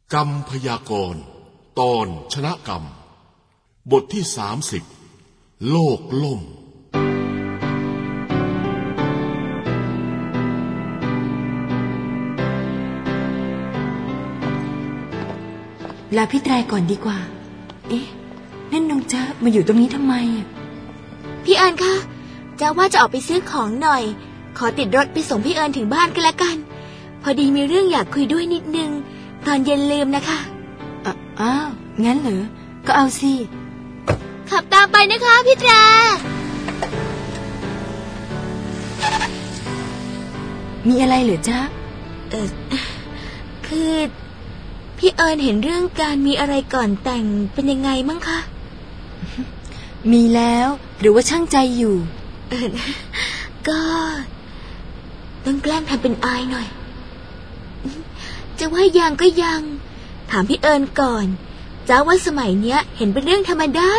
กรรมพยากรณ์ตอนชนะกรรมบทที่30โลกล่มลาพี่แตรก่อนดีกว่าเอ๊ะนั่นน้องจ๊ะมาอยู่ตรงนี้ทำไมอ่ะพี่เอิญคะจ๊ะว่าจะออกไปซื้อของหน่อยขอติดรถไปส่งพี่เอิญถึงบ้านกันละกันพอดีมีเรื่องอยากคุยด้วยนิดนึงตอนเย็นลืมนะคะอ้าวงั้นเหรอก็เอาสิขับตามไปนะคะพี่แตรมีอะไรเหรอจ๊ะคือพี่เอิญเห็นเรื่องการมีอะไรก่อนแต่งเป็นยังไงมั้งคะมีแล้วหรือว่าช่างใจอยู่ก็ต้องแกล้งทำเป็นอายหน่อยจะว่ายังก็ยังถามพี่เอิญก่อนจ้าว่าสมัยเนี้ยเห็นเป็นเรื่องธรรมดา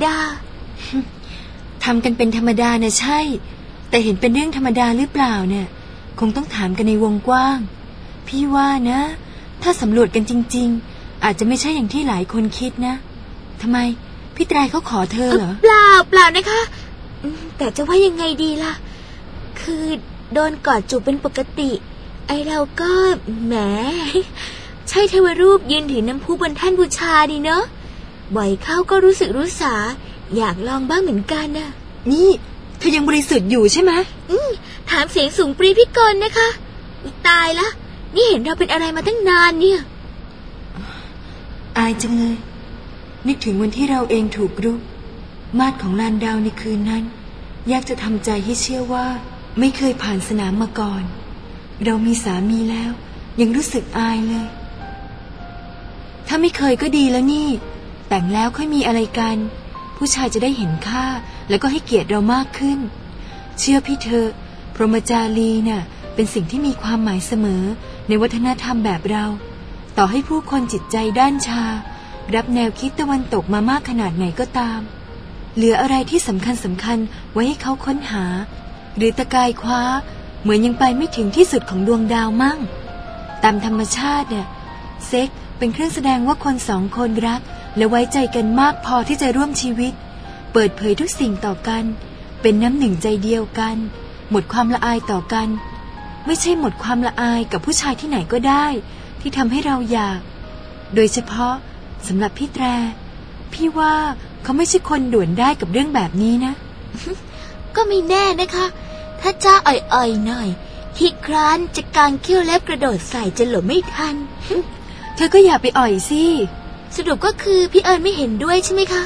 ทำกันเป็นธรรมดานะใช่แต่เห็นเป็นเรื่องธรรมดาหรือเปล่าเนี่ยคงต้องถามกันในวงกว้างพี่ว่านะถ้าสำรวจกันจริงๆอาจจะไม่ใช่อย่างที่หลายคนคิดนะทำไมพี่ไตรเขาขอเธอเหรอเปล่านะคะแต่จะว่ายังไงดีล่ะคือโดนกอดจูบเป็นปกติไอเราก็แหมใช่เทวรูปยืนถือน้ำพุบนแท่นบูชาดีเนอะบ่อยเข้าก็รู้สึกรู้สาอยากลองบ้างเหมือนกันนะนี่เธอยังบริสุทธิ์อยู่ใช่ไหมถามเสียงสูงปรีพิกลนะคะตายละนี่เห็นเราเป็นอะไรมาตั้งนานเนี่ยอายจังเลยนึกถึงวันที่เราเองถูกรุกมาดของลานดาวในคืนนั้นยากจะทำใจให้เชื่อว่าไม่เคยผ่านสนามมาก่อนเรามีสามีแล้วยังรู้สึกอายเลยถ้าไม่เคยก็ดีแล้วนี่แต่งแล้วค่อยมีอะไรกันผู้ชายจะได้เห็นค่าแล้วก็ให้เกียรติเรามากขึ้นเชื่อพี่เธอพรหมจารีน่ะเป็นสิ่งที่มีความหมายเสมอในวัฒนธรรมแบบเราต่อให้ผู้คนจิตใจด้านชารับแนวคิดตะวันตกมามากขนาดไหนก็ตามเหลืออะไรที่สำคัญไว้ให้เขาค้นหาหรือตะกายคว้าเหมือนยังไปไม่ถึงที่สุดของดวงดาวมั่งตามธรรมชาติเนี่ยเซ็กเป็นเครื่องแสดงว่าคนสองคนรักและไว้ใจกันมากพอที่จะร่วมชีวิตเปิดเผยทุกสิ่งต่อกันเป็นน้ำหนึ่งใจเดียวกันหมดความละอายต่อกันไม่ใช่หมดความละอายกับผู้ชายที่ไหนก็ได้ที่ทำให้เราอยากโดยเฉพาะสำหรับพี่แตรพี่ว่าเขาไม่ใช่คนด่วนได้กับเรื่องแบบนี้นะก็ไม่แน่นะคะถ้าจ้าอ่อยๆหน่อยที่คร้านจะกางเขี้ยวเล็บกระโดดใส่จะหลบไม่ทันเธอก็อย่าไปอ่อยสิสรุปก็คือพี่เอิญไม่เห็นด้วยใช่ไหมคะ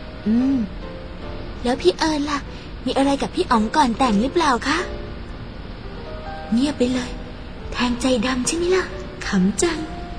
แล้วพี่เอิญล่ะมีอะไรกับพี่อ๋องก่อนแต่งหรือเปล่าคะเงียบไปเลยแทงใจดำใช่ไหมล่ะขำจัง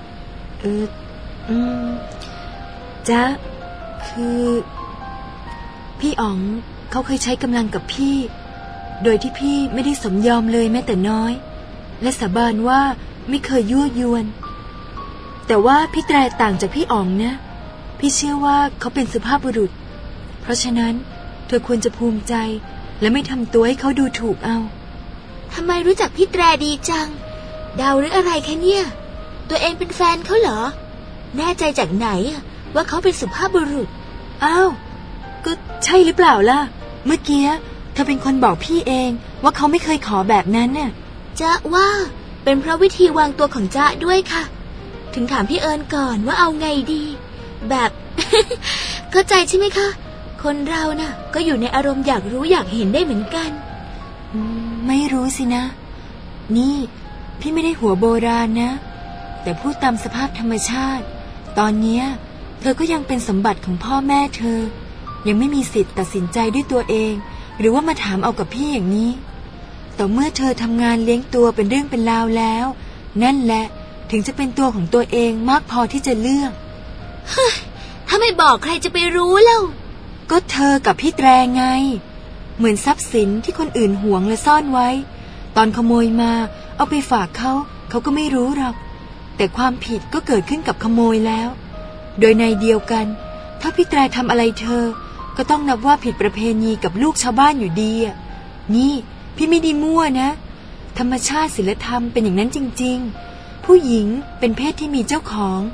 จ๊ะคือพี่อ๋องเขาเคยใช้กำลังกับพี่โดยที่พี่ไม่ได้สมยอมเลยแม้แต่น้อยและสาบานว่าไม่เคยยั่วยวนแต่ว่าพี่แตรต่างจากพี่อ๋องนะพี่เชื่อว่าเขาเป็นสุภาพบุรุษเพราะฉะนั้นเธอควรจะภูมิใจและไม่ทำตัวให้เขาดูถูกเอาทำไมรู้จักพี่แตรดีจังเดาหรืออะไรแค่เนี่ยตัวเองเป็นแฟนเขาเหรอแน่ใจจากไหนว่าเขาเป็นสุภาพบุรุษอ้าวก็ใช่หรือเปล่าล่ะเมื่อกี้เธอเป็นคนบอกพี่เองว่าเขาไม่เคยขอแบบนั้นน่ะจ๊ะว่าเป็นเพราะวิธีวางตัวของจ๊ะด้วยค่ะถึงถามพี่เอิญก่อนว่าเอาไงดีแบบ เข้าใจใช่ไหมคะคนเราน่ะก็อยู่ในอารมณ์อยากรู้อยากเห็นได้เหมือนกันไม่รู้สินะนี่พี่ไม่ได้หัวโบราณนะแต่พูดตามสภาพธรรมชาติตอนนี้เธอก็ยังเป็นสมบัติของพ่อแม่เธอยังไม่มีสิทธิ์ตัดสินใจด้วยตัวเองหรือว่ามาถามเอากับพี่อย่างนี้ต่อเมื่อเธอทำงานเลี้ยงตัวเป็นเรื่องเป็นราวแล้วนั่นแหละถึงจะเป็นตัวของตัวเองมากพอที่จะเลือกถ้าไม่บอกใครจะไปรู้เล่าก็เธอกับพี่แตรไงเหมือนทรัพย์สินที่คนอื่นหวงและซ่อนไว้ตอนขโมยมาเอาไปฝากเขาก็ไม่รู้หรอกแต่ความผิดก็เกิดขึ้นกับขโมยแล้วโดยในเดียวกันถ้าพี่แตรทำอะไรเธอก็ต้องนับว่าผิดประเพณีกับลูกชาวบ้านอยู่ดีนี่พี่ไม่ได้มั่วนะธรรมชาติศีลธรรมเป็นอย่างนั้นจริงๆผู้หญิงเป็นเพศที่มีเจ้าของ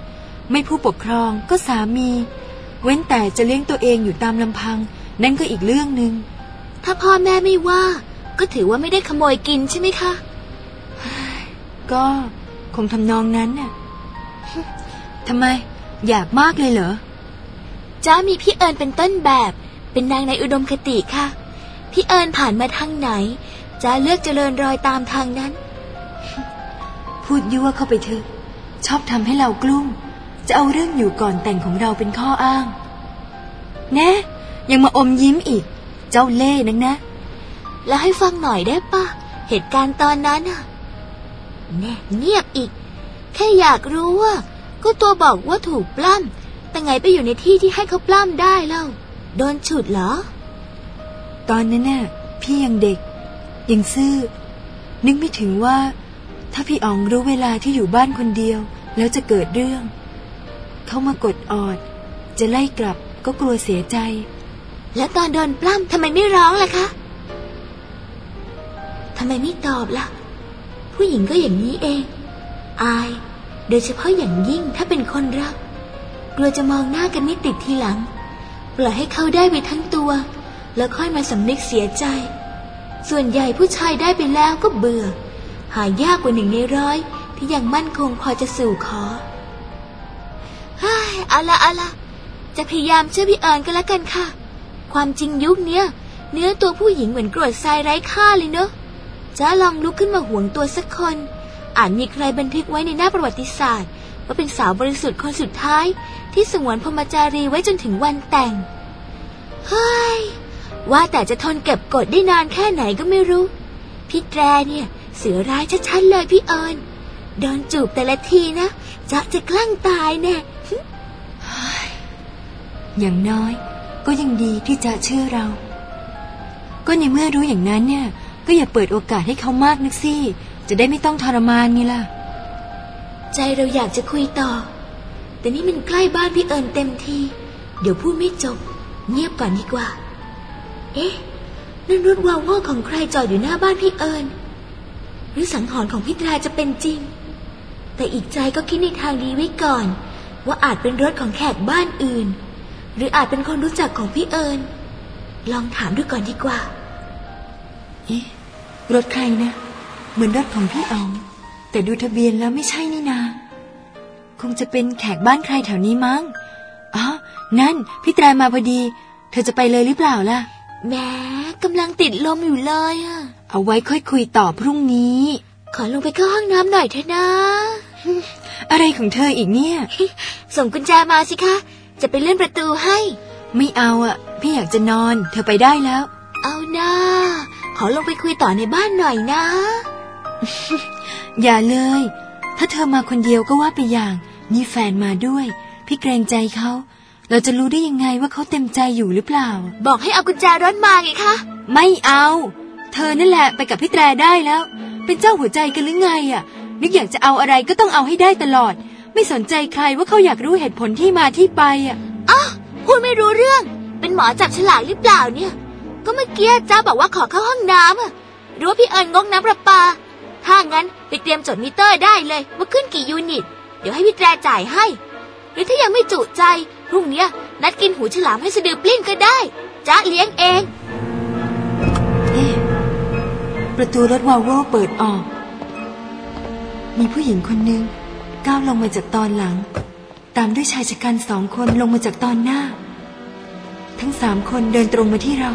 ไม่ผู้ปกครองก็สามี เว้นแต่จะเลี้ยงตัวเองอยู่ตามลำพังนั่นก็อีกเรื่องนึงถ้าพ่อแม่ไม่ว่าก็ถือว่าไม่ได้ขโมยกินใช่ไหมคะก็คงทำนองนั้นน่ะทำไมอยากมากเลยเหรอจ้ามีพี่เอิญเป็นต้นแบบเป็นนางในอุดมคติค่ะพี่เอิญผ่านมาทางไหนจ้าเลือกเจริญรอยตามทางนั้นพูดยั่วเข้าไปเถอะชอบทำให้เรากลุ้มจะเอาเรื่องอยู่ก่อนแต่งของเราเป็นข้ออ้างแน่ยังมาอมยิ้มอีกเจ้าเล่ห์นักนะแล้วให้ฟังหน่อยได้ปะเหตุการณ์ตอนนั้นน่ะแน่เงียบอีกแค่อยากรู้ว่าก็ตัวบอกว่าถูกปล้ำแต่ไงไปอยู่ในที่ที่ให้เขาปล้ำได้เล่าโดนฉุดเหรอตอนนั้นน่ะพี่ยังเด็กยังซื่อนึกไม่ถึงว่าถ้าพี่อ๋องรู้เวลาที่อยู่บ้านคนเดียวแล้วจะเกิดเรื่องเขามากดออดจะไล่กลับก็กลัวเสียใจแล้วตอนโดนปล้ำทำไมไม่ร้องล่ะคะทำไมไม่ตอบล่ะผู้หญิงก็อย่างนี้เองอายโดยเฉพาะอย่างยิ่งถ้าเป็นคนรักกลัวจะมองหน้ากันไม่ติดทีหลังปล่อยให้เขาได้ไปทั้งตัวแล้วค่อยมาสำนึกเสียใจส่วนใหญ่ผู้ชายได้ไปแล้วก็เบื่อหายากกว่า1 ใน 100ที่ยังมั่นคงพอจะสู่ขอเอาละจะพยายามเชื่อพี่เอิญก็แล้วกันค่ะความจริงยุคเนี้ยเนื้อตัวผู้หญิงเหมือนกรวดทรายไร้ค่าเลยเนอะจะลองลุกขึ้นมาหวงตัวสักคนอาจมีใครบันทึกไว้ในหน้าประวัติศาสตร์ว่าเป็นสาวบริสุทธิ์คนสุดท้ายที่สงวนพรหมจารีไว้จนถึงวันแต่งว่าแต่จะทนเก็บกดได้นานแค่ไหนก็ไม่รู้พี่แตรเนี่ยเสือร้ายชัดๆเลยพี่เอิญโดนจูบแต่ละทีนะจะกลั้งตายแน่อย่างน้อยก็ยังดีที่จะเชื่อเราก็ในเมื่อรู้อย่างนั้นเนี่ยก็อย่าเปิดโอกาสให้เขามากนักสิจะได้ไม่ต้องทรมานไงล่ะใจเราอยากจะคุยต่อแต่นี่มันใกล้บ้านพี่เอิญเต็มทีเดี๋ยวพูดไม่จบเงียบก่อนดีกว่านั่นรถวาวโว่ของใครจอดอยู่หน้าบ้านพี่เอิญหรือสังหรณ์ของพี่ตราจะเป็นจริงแต่อีกใจก็คิดในทางดีไว้ก่อนว่าอาจเป็นรถของแขกบ้านอื่นหรืออาจเป็นคนรู้จักของพี่เอิญลองถามดูก่อนดีกว่ารถใครนะเหมือนรถของพี่อ๋องแต่ดูทะเบียนแล้วไม่ใช่นี่นาคงจะเป็นแขกบ้านใครแถวนี้มั้งนั่นพี่แตรมาพอดีเธอจะไปเลยหรือเปล่าล่ะแม้กำลังติดลมอยู่เลยเอาไว้ค่อยคุยต่อพรุ่งนี้ขอลงไปเข้าห้องน้ำหน่อยเถอะนะอะไรของเธออีกเนี่ยส่งกุญแจมาสิคะจะไปเลื่อนประตูให้ไม่เอาพี่อยากจะนอนเธอไปได้แล้วเอานะขอลงไปคุยต่อในบ้านหน่อยนะอย่าเลยถ้าเธอมาคนเดียวก็ว่าไปอย่างนี่แฟนมาด้วยพี่เกรงใจเขาเราจะรู้ได้ยังไงว่าเขาเต็มใจอยู่หรือเปล่าบอกให้เอากุญแจรถมาไงคะไม่เอาเธอนั่นแหละไปกับพี่แตรได้แล้วเป็นเจ้าหัวใจกันหรือไงนึกอยากจะเอาอะไรก็ต้องเอาให้ได้ตลอดไม่สนใจใครว่าเขาอยากรู้เหตุผลที่มาที่ไปพูดไม่รู้เรื่องเป็นหมอจับฉลากหรือเปล่าเนี่ยก็เมื่อกี้เจ้าบอกว่าขอเข้าห้องน้ำหรือว่าพี่เอิญงกน้ำประปาถ้างั้นไปเตรียมจดมิเตอร์ได้เลยว่าขึ้นกี่ยูนิตเดี๋ยวให้พี่แตรจ่ายให้หรือถ้ายังไม่จุใจพรุ่งนี้นัดกินหูฉลามให้สะดือปลิ้นก็ได้จ๊ะเลี้ยงเองประตูรถวาโว่เปิดออกมีผู้หญิงคนหนึ่งก้าวลงมาจากตอนหลังตามด้วยชายชะกัน2 คนลงมาจากตอนหน้าทั้ง3 คนเดินตรงมาที่เรา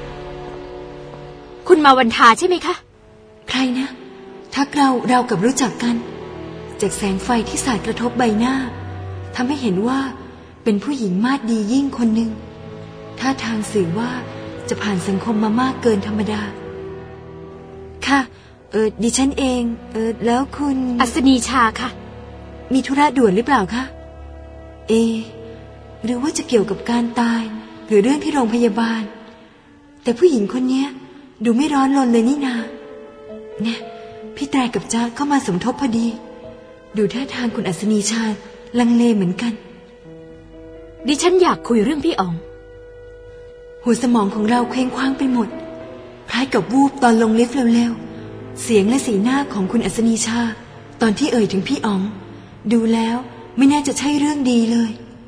คุณมาวันทาใช่ไหมคะใครนะทักเรากับรู้จักกันจากแสงไฟที่สาดกระทบใบหน้าทำให้เห็นว่าเป็นผู้หญิงมาดดียิ่งคนหนึ่งท่าทางสื่อว่าจะผ่านสังคมมามากเกินธรรมดาค่ะดิฉันเองแล้วคุณอัศนีชาค่ะมีธุระด่วนหรือเปล่าคะหรือว่าจะเกี่ยวกับการตายหรือเรื่องที่โรงพยาบาลแต่ผู้หญิงคนนี้ดูไม่ร้อนรนเลยนี่นาเนี่ยพี่แตรกับจ๊ะเข้ามาสมทบพอดีดูท่าทางคุณอัศนีชาลังเลเหมือนกันดิฉันอยากคุยเรื่องพี่อ๋องหัวสมองของเราเคว้งคว้างไปหมดคล้ายกับวูบตอนลงลิฟต์เร็วๆเสียงและสีหน้าของคุณอัศนีชาตอนที่เอ่ยถึงพี่อ๋องดูแล้วไม่น่าจะใช่เรื่องดีเลย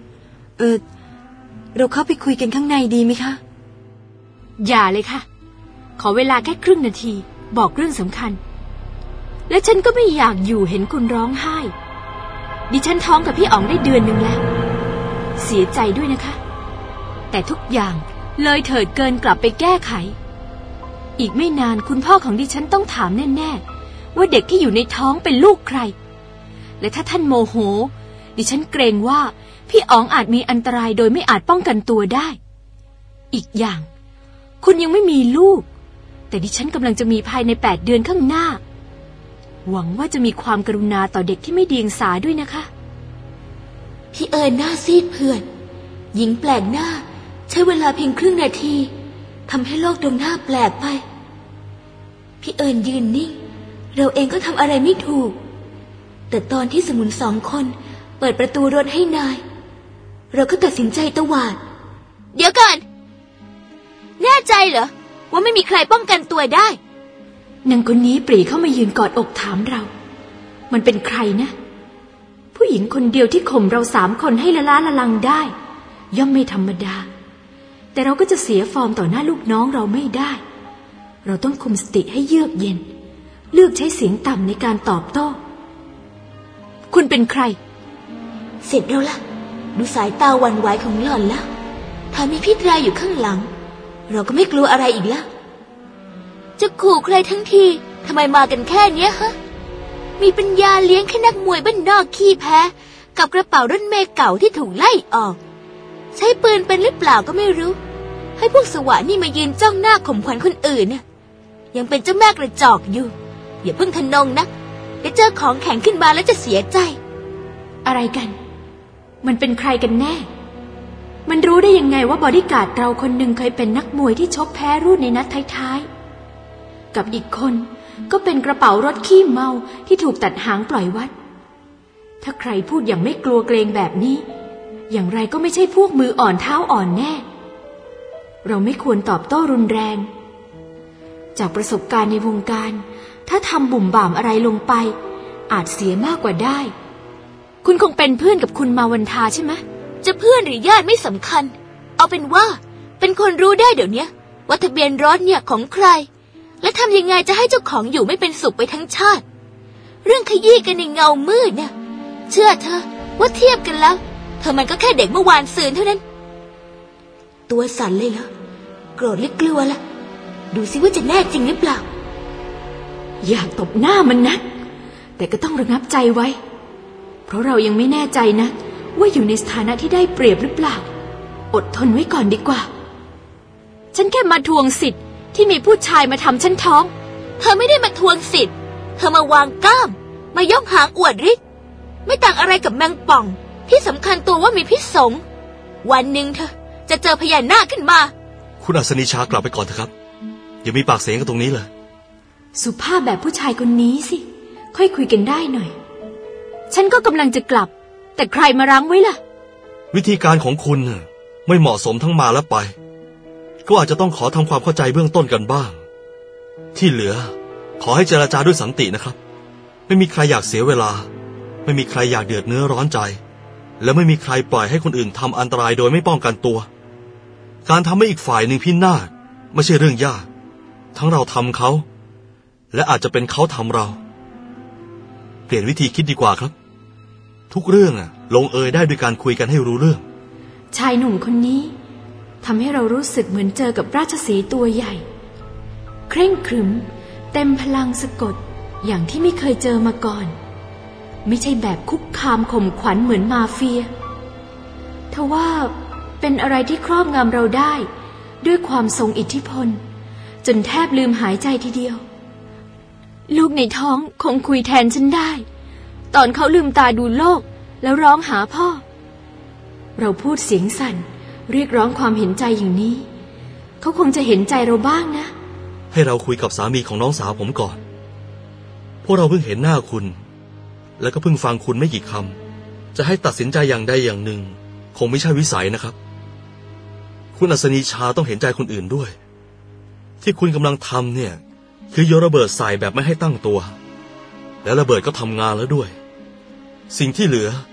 เราเข้าไปคุยกันข้างในดีไหมคะอย่าเลยค่ะขอเวลาแค่ครึ่งนาทีบอกเรื่องสำคัญและฉันก็ไม่อยากอยู่เห็นคุณร้องไห้ดิฉันท้องกับพี่อ๋องได้เดือนหนึ่งแล้วเสียใจด้วยนะคะแต่ทุกอย่างเลยเถิดเกินกลับไปแก้ไขอีกไม่นานคุณพ่อของดิฉันต้องถามแน่ๆว่าเด็กที่อยู่ในท้องเป็นลูกใครและถ้าท่านโมโหดิฉันเกรงว่าพี่อ๋องอาจมีอันตรายโดยไม่อาจป้องกันตัวได้อีกอย่างคุณยังไม่มีลูกแต่ดิฉันกำลังจะมีภายใน8 เดือนข้างหน้าหวังว่าจะมีความกรุณาต่อเด็กที่ไม่เดียงสาด้วยนะคะพี่เอิญหน้าซีดเผือดหญิงแปลกหน้าใช้เวลาเพียงครึ่งนาทีทำให้โลกตรงหน้าแปลกไปพี่เอิญยืนนิ่งเราเองก็ทำอะไรไม่ถูกแต่ตอนที่สมุน2 คนเปิดประตูรถให้นายเราก็ตัดสินใจตวาดเดี๋ยวก่อนแน่ใจเหรอว่าไม่มีใครป้องกันตัวได้นางคนนี้ปรีเข้ามายืนกอดอกถามเรามันเป็นใครนะผู้หญิงคนเดียวที่ข่มเรา3 คนให้ละล้าละลังได้ย่อมไม่ธรรมดาแต่เราก็จะเสียฟอร์มต่อหน้าลูกน้องเราไม่ได้เราต้องคุมสติให้เยือกเย็นเลือกใช้เสียงต่ำในการตอบโต้คุณเป็นใครเสร็จแล้วล่ะดูสายตาหวั่นไหวของหล่อนแล้วถ้ามีพี่ตรายอยู่ข้างหลังเราก็ไม่กลัวอะไรอีกแล้วจะขู่ใครทั้งทีทำไมมากันแค่เนี้ยฮะมีปัญญาเลี้ยงแค่นักมวยบ้านนอกขี้แพ้กับกระเป๋ารถเมล์เก่าที่ถูกไล่ออกใช้ปืนเป็นหรือเปล่าก็ไม่รู้ให้พวกสวะนี่มายืนจ้องหน้าข่มขวัญคนอื่นน่ะยังเป็นเจ้าแม่กระจอกอยู่อย่าเพิ่งทะนงนะเดี๋ยวเจอของแข็งขึ้นมาแล้วจะเสียใจอะไรกันมันเป็นใครกันแน่มันรู้ได้ยังไงว่าบอดี้การ์ดเราคนหนึ่งเคยเป็นนักมวยที่ชกแพ้รุ่นในนัดท้ายๆกับอีกคนก็เป็นกระเป๋ารถขี้เมาที่ถูกตัดหางปล่อยวัดถ้าใครพูดอย่างไม่กลัวเกรงแบบนี้อย่างไรก็ไม่ใช่พวกมืออ่อนเท้าอ่อนแน่เราไม่ควรตอบโต้รุนแรงจากประสบการณ์ในวงการถ้าทำบุ่มบ่ามอะไรลงไปอาจเสียมากกว่าได้คุณคงเป็นเพื่อนกับคุณมาวันทาใช่ไหมจะเพื่อนหรือญาติไม่สำคัญเอาเป็นว่าเป็นคนรู้ได้เดี๋ยวนี้ว่าทะเบียนรถเนี่ยของใครและทำยังไงจะให้เจ้าของอยู่ไม่เป็นสุขไปทั้งชาติเรื่องขยี้กันในเงามืดเนี่ยเชื่อเธอว่าเทียบกันแล้วเธอมันก็แค่เด็กเมื่อวานซืนเท่านั้นตัวสั่นเลยเหรอโกรธหรือกลัวล่ะดูสิว่าจะแน่จริงหรือเปล่าอยากตบหน้ามันนักแต่ก็ต้องระงับใจไว้เพราะเรายังไม่แน่ใจนะว่าอยู่ในสถานะที่ได้เปรียบหรือเปล่าอดทนไว้ก่อนดีกว่าฉันแค่มาทวงสิทธิ์ที่มีผู้ชายมาทำฉันท้องเธอไม่ได้มาทวงสิทธิ์เธอมาวางกล้ามมายกหางอวดฤทธิ์ไม่ต่างอะไรกับแมงป่องที่สำคัญตัวว่ามีพิษสงวันหนึ่งเธอจะเจอพญานาคขึ้นมาคุณอัศนีชากลับไปก่อนเถอะครับอย่ามีปากเสียงกันตรงนี้เลยสุภาพแบบผู้ชายคนนี้สิค่อยคุยกันได้หน่อยฉันก็กำลังจะกลับแต่ใครมารั้งไว้ล่ะวิธีการของคุณไม่เหมาะสมทั้งมาและไปก็อาจจะต้องขอทำความเข้าใจเบื้องต้นกันบ้างที่เหลือขอให้เจรจาด้วยสันตินะครับไม่มีใครอยากเสียเวลาไม่มีใครอยากเดือดเนื้อร้อนใจและไม่มีใครปล่อยให้คนอื่นทำอันตรายโดยไม่ป้องกันตัวการทำให้อีกฝ่ายหนึ่งพินาศไม่ใช่เรื่องยากทั้งเราทำเขาและอาจจะเป็นเขาทำเราเปลี่ยนวิธีคิดดีกว่าครับทุกเรื่องลงเอยได้ด้วยการคุยกันให้รู้เรื่องชายหนุ่มคนนี้ทำให้เรารู้สึกเหมือนเจอกับราชสีห์ตัวใหญ่เคร่งขรึมเต็มพลังสะกดอย่างที่ไม่เคยเจอมาก่อนไม่ใช่แบบคุกคามข่มขวัญเหมือนมาเฟียทว่าเป็นอะไรที่ครอบงำเราได้ด้วยความทรงอิทธิพลจนแทบลืมหายใจทีเดียวลูกในท้องคงคุยแทนฉันได้ตอนเขาลืมตาดูโลกแล้วร้องหาพ่อเราพูดเสียงสั่นเรียกร้องความเห็นใจอย่างนี้เขาคงจะเห็นใจเราบ้างนะให้เราคุยกับสามีของน้องสาวผมก่อนพวกเราเพิ่งเห็นหน้าคุณแล้วก็เพิ่งฟังคุณไม่กี่คำจะให้ตัดสินใจอย่างใดอย่างหนึ่งคงไม่ใช่วิสัยนะครับคุณอัศนีชาต้องเห็นใจคนอื่นด้วยที่คุณกำลังทำเนี่ยคือโยนระเบิดใส่แบบไม่ให้ตั้งตัวและระเบิดก็ทำงานแล้วด้วยสิ่งที่เหลือค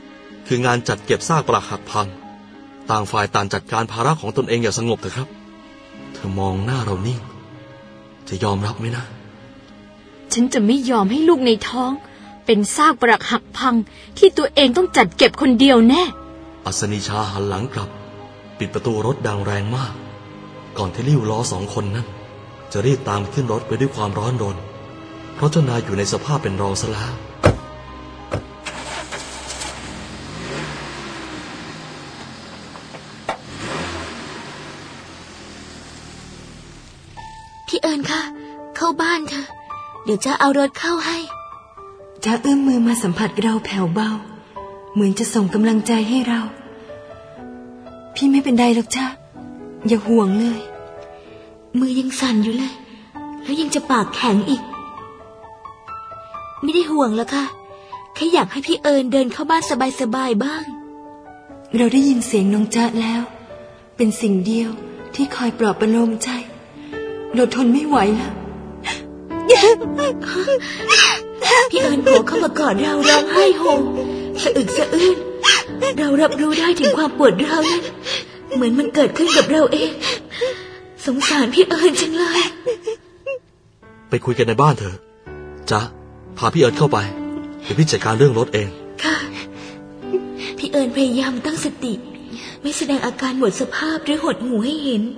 คืองานจัดเก็บซากปรักหักพังต่างฝ่ายต่างจัดการภาระของตนเองอย่างสงบเถอะครับเธอมองหน้าเรานิ่งจะยอมรับไหมนะฉันจะไม่ยอมให้ลูกในท้องเป็นซากปรักหักพังที่ตัวเองต้องจัดเก็บคนเดียวแน่อัศนีชาหันหลังกลับปิดประตูรถดังแรงมากก่อนที่ลิ้วล้อ2 คนนั้นจะรีบตามขึ้นรถไปด้วยความร้อนรนเพราะเจ้านายอยู่ในสภาพเป็นรองซะแล้วพี่เอิญค่ะเข้าบ้านเถอะเดี๋ยวจะเอารถเข้าให้จะเอื้อมมือมาสัมผัสเราแผ่วเบาเหมือนจะส่งกำลังใจให้เราพี่ไม่เป็นไรหรอกจ้ะอย่าห่วงเลยมือยังสั่นอยู่เลยแล้วยังจะปากแข็งอีกไม่ได้ห่วงแล้วค่ะแค่อยากให้พี่เอิญเดินเข้าบ้านสบายๆบ้างเราได้ยินเสียงน้องจ๊ะแล้วเป็นสิ่งเดียวที่คอยปลอบประโลมใจเราทนไม่ไหวแล้วพี่เอิญโผล่เข้ามากอดเราร้องไห้โฮสะอึกสะอื้นเรารับรู้ได้ถึงความปวดร้าวนั้นเหมือนมันเกิดขึ้นกับเราเองสงสารพี่เอิญจังเลยไปคุยกันในบ้านเถอะจ๊ะพาพี่เอิญเข้าไปเดี๋ยวพี่จัดการเรื่องรถเองค่ะพี่เอิญพยายามตั้งสติไม่แสดงอาการหมดสภาพหรือหดหู่ให้เห็น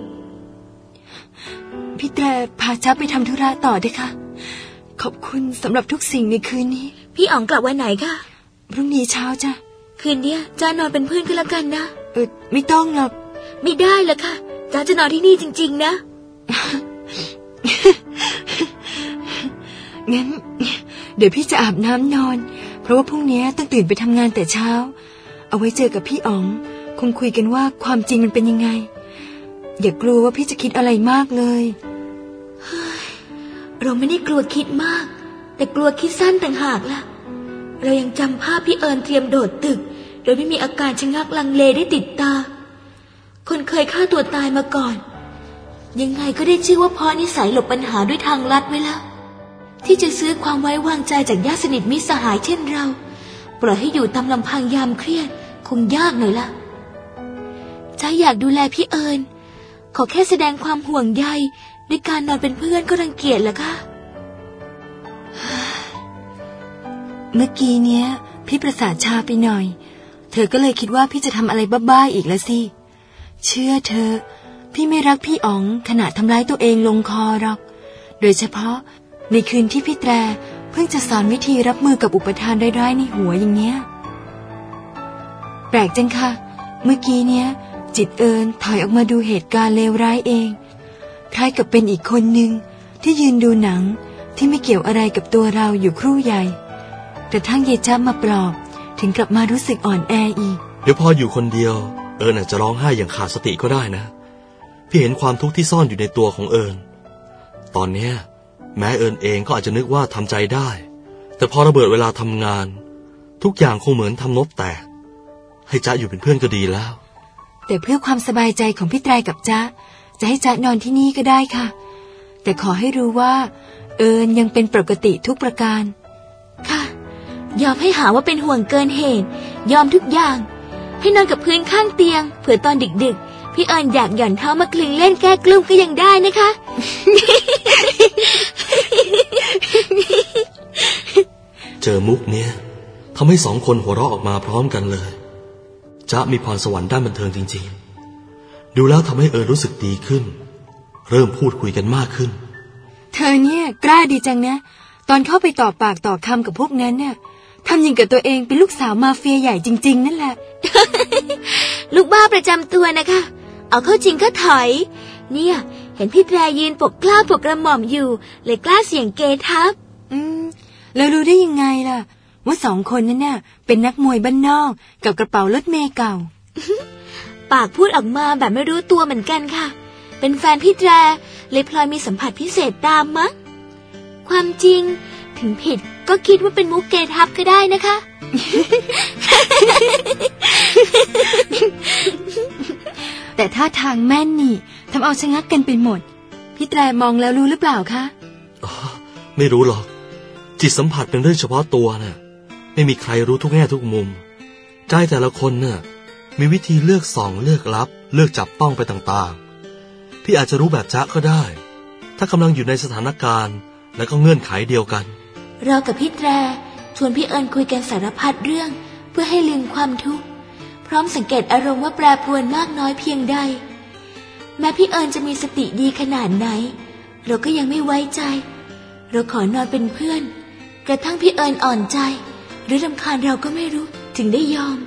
พี่แตรพาจ๊ะไปทำธุระต่อด้วยค่ะขอบคุณสำหรับทุกสิ่งในคืนนี้พี่อ๋องกลับวันไหนคะพรุ่งนี้เช้าจ้ะคืนนี้จ้านอนเป็นเพื่อนกันละกันนะไม่ต้องหรอกไม่ได้ละค่ะจ้าจะนอนที่นี่จริงๆนะงั้นเดี๋ยวพี่จะอาบน้ำนอนเพราะว่าพรุ่งนี้ต้องตื่นไปทำงานแต่เช้าเอาไว้เจอกับพี่อ๋องคงคุยกันว่าความจริงมันเป็นยังไงอย่ากลัวว่าพี่จะคิดอะไรมากเลยเราไม่ได้กลัวคิดมากแต่กลัวคิดสั้นต่างหากล่ะเรายังจำภาพพี่เอิญเตรียมโดดตึกโดยไม่มีอาการชะงักลังเลได้ติดตาคนเคยฆ่าตัวตายมาก่อนยังไงก็ได้ชื่อว่าเพราะนิสัยหลบปัญหาด้วยทางลัดไว้แล้วที่จะซื้อความไว้วางใจจากญาติสนิทมิตรสหายเช่นเราปล่อยให้อยู่ตามลำพังยามเครียดคงยากหน่อยล่ะจ้าอยากดูแลพี่เอิญขอแค่แสดงความห่วงใยด้วยการนอนเป็นเพื่อนก็รังเกียจแล้วค่ะเมื่อกี้เนี้ยพี่ประสาทชาไปหน่อยเธอก็เลยคิดว่าพี่จะทำอะไรบ้าๆอีกแล้วสิเชื่อเธอพี่ไม่รักพี่อ๋องขณะทำร้ายตัวเองลงคอหรอกโดยเฉพาะในคืนที่พี่แตรเพิ่งจะสอนวิธีรับมือกับอุปทานร้ายๆในหัวอย่างเนี้ยแปลกจังค่ะเมื่อกี้เนี้ยจิตเอิญถอยออกมาดูเหตุการณ์เลวร้ายเองคล้ายกับเป็นอีกคนหนึ่งที่ยืนดูหนังที่ไม่เกี่ยวอะไรกับตัวเราอยู่ครู่ใหญ่แต่ทั้งเยจ้ามาปลอบถึงกลับมารู้สึกอ่อนแออีกเดี๋ยวพออยู่คนเดียวเอิญอาจจะร้องไห้อย่างขาดสติก็ได้นะพี่เห็นความทุกข์ที่ซ่อนอยู่ในตัวของเอิญตอนเนี้ยแม้เอิญเองก็อาจจะนึกว่าทำใจได้แต่พอระเบิดเวลาทำงานทุกอย่างคงเหมือนทำนบแตกให้จ๊ะอยู่เป็นเพื่อนก็ดีแล้วแต่เพื่อความสบายใจของพี่ไตรกับจ๊ะจะให้จ๊ะนอนที่นี่ก็ได้ค่ะแต่ขอให้รู้ว่าเอิญยังเป็นปกติทุกประการค่ะยอมให้หาว่าเป็นห่วงเกินเหตุยอมทุกอย่างให้นอนกับพื้นข้างเตียงเผื่อตอนดึกๆพี่เอิญอยากหย่อนเท้ามาคลึงเล่นแก้กลุ้มก็ยังได้นะคะเจอมุกเนี้ยทำให้2 คนหัวเราะออกมาพร้อมกันเลยจ๊ะมีพรสวรรค์ด้านบันเทิงจริงๆดูแล้วทำให้เอิญรู้สึกดีขึ้นเริ่มพูดคุยกันมากขึ้นเธอเนี่ยกล้าดีจังนะตอนเข้าไปต่อปากต่อคำกับพวกนั้นเนี่ยทำอย่างกับตัวเองเป็นลูกสาวมาเฟียใหญ่จริงๆนั่นแหละลูกบ้าประจำตัวนะคะเอาเข้าจริงก็ถอยเนี่ยเห็นพี่แพรยืนปกกล้าปกกระหม่อมอยู่เลยกล้าเสี่ยงเกทับแล้วรู้ได้ยังไงล่ะว่า2 คนนั้นเนี่ยเป็นนักมวยบ้านนอกกับกระเป๋ารถเมล์เก่าปากพูดออกมาแบบไม่รู้ตัวเหมือนกันค่ะเป็นแฟนพี่แพรเลยพลอยมีสัมผัสพิเศษตามมั้งความจริงถึงผิดก็คิดว่าเป็นมุกเกทับก็ได้นะคะแต่ท่าทางแม่นนี่ทำเอาชะงักกันไปหมดพี่แตรมองแล้วรู้หรือเปล่าคะไม่รู้หรอกจิตสัมผัสเป็นเรื่องเฉพาะตัวน่ะไม่มีใครรู้ทุกแง่ทุกมุมใจแต่ละคนเนี่ยมีวิธีเลือกส่องเลือกลับเลือกจับต้องไปต่างๆพี่อาจจะรู้แบบจ๊ะก็ได้ถ้ากำลังอยู่ในสถานการณ์และก็เงื่อนไขเดียวกันเรากับพี่แตรชวนพี่เอิญคุยกันสารพัดเรื่องเพื่อให้ลืมความทุกข์พร้อมสังเกตอารมณ์ว่าแปรปรวนมากน้อยเพียงใดแม้พี่เอิญจะมีสติดีขนาดไหนเราก็ยังไม่ไว้ใจเราขอนอนเป็นเพื่อนกระทั่งพี่เอิญอ่อนใจหรือรำคาญเราก็ไม่รู้ถึงได้ยอม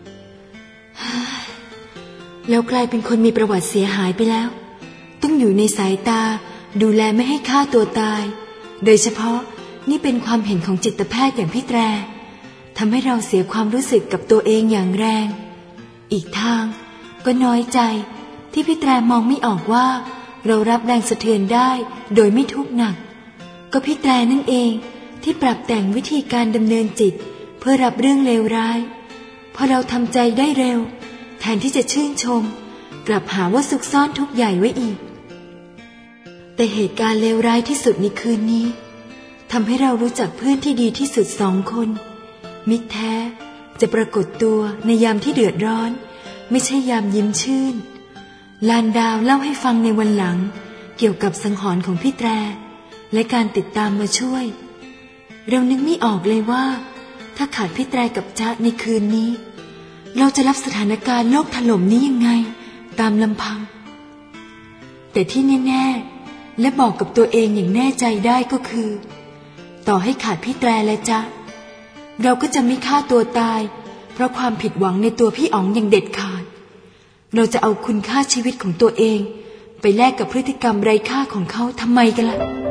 เรากลายเป็นคนมีประวัติเสียหายไปแล้วต้องอยู่ในสายตาดูแลไม่ให้ฆ่าตัวตายโดยเฉพาะนี่เป็นความเห็นของจิตแพทย์อย่างพี่แตรทำให้เราเสียความรู้สึกกับตัวเองอย่างแรงอีกทางก็น้อยใจที่พี่แตรมองไม่ออกว่าเรารับแรงสะเทือนได้โดยไม่ทุกข์หนักก็พี่แตรนั่นเองที่ปรับแต่งวิธีการดำเนินจิตเพื่อรับเรื่องเลวร้ายพอเราทำใจได้เร็วแทนที่จะชื่นชมกลับหาว่าซุกซ่อนทุกข์ใหญ่ไว้อีกแต่เหตุการณ์เลวร้ายที่สุดในคืนนี้ทำให้เรารู้จักเพื่อนที่ดีที่สุด2 คนมิตรแท้จะปรากฏตัวในยามที่เดือดร้อนไม่ใช่ยามยิ้มชื่นลานดาวเล่าให้ฟังในวันหลังเกี่ยวกับสังหรณ์ของพี่แตรและการติดตามมาช่วยเรานึกไม่ออกเลยว่าถ้าขาดพี่แตรกับจ๊ะในคืนนี้เราจะรับสถานการณ์โลกถล่มนี้ยังไงตามลำพังแต่ที่แน่ๆและบอกกับตัวเองอย่างแน่ใจได้ก็คือต่อให้ขาดพี่แตรและจ๊ะเราก็จะไม่ฆ่าตัวตายเพราะความผิดหวังในตัวพี่อ๋องอย่างเด็ดขาดเราจะเอาคุณค่าชีวิตของตัวเองไปแลกกับพฤติกรรมไร้ค่าของเขาทำไมกันล่ะ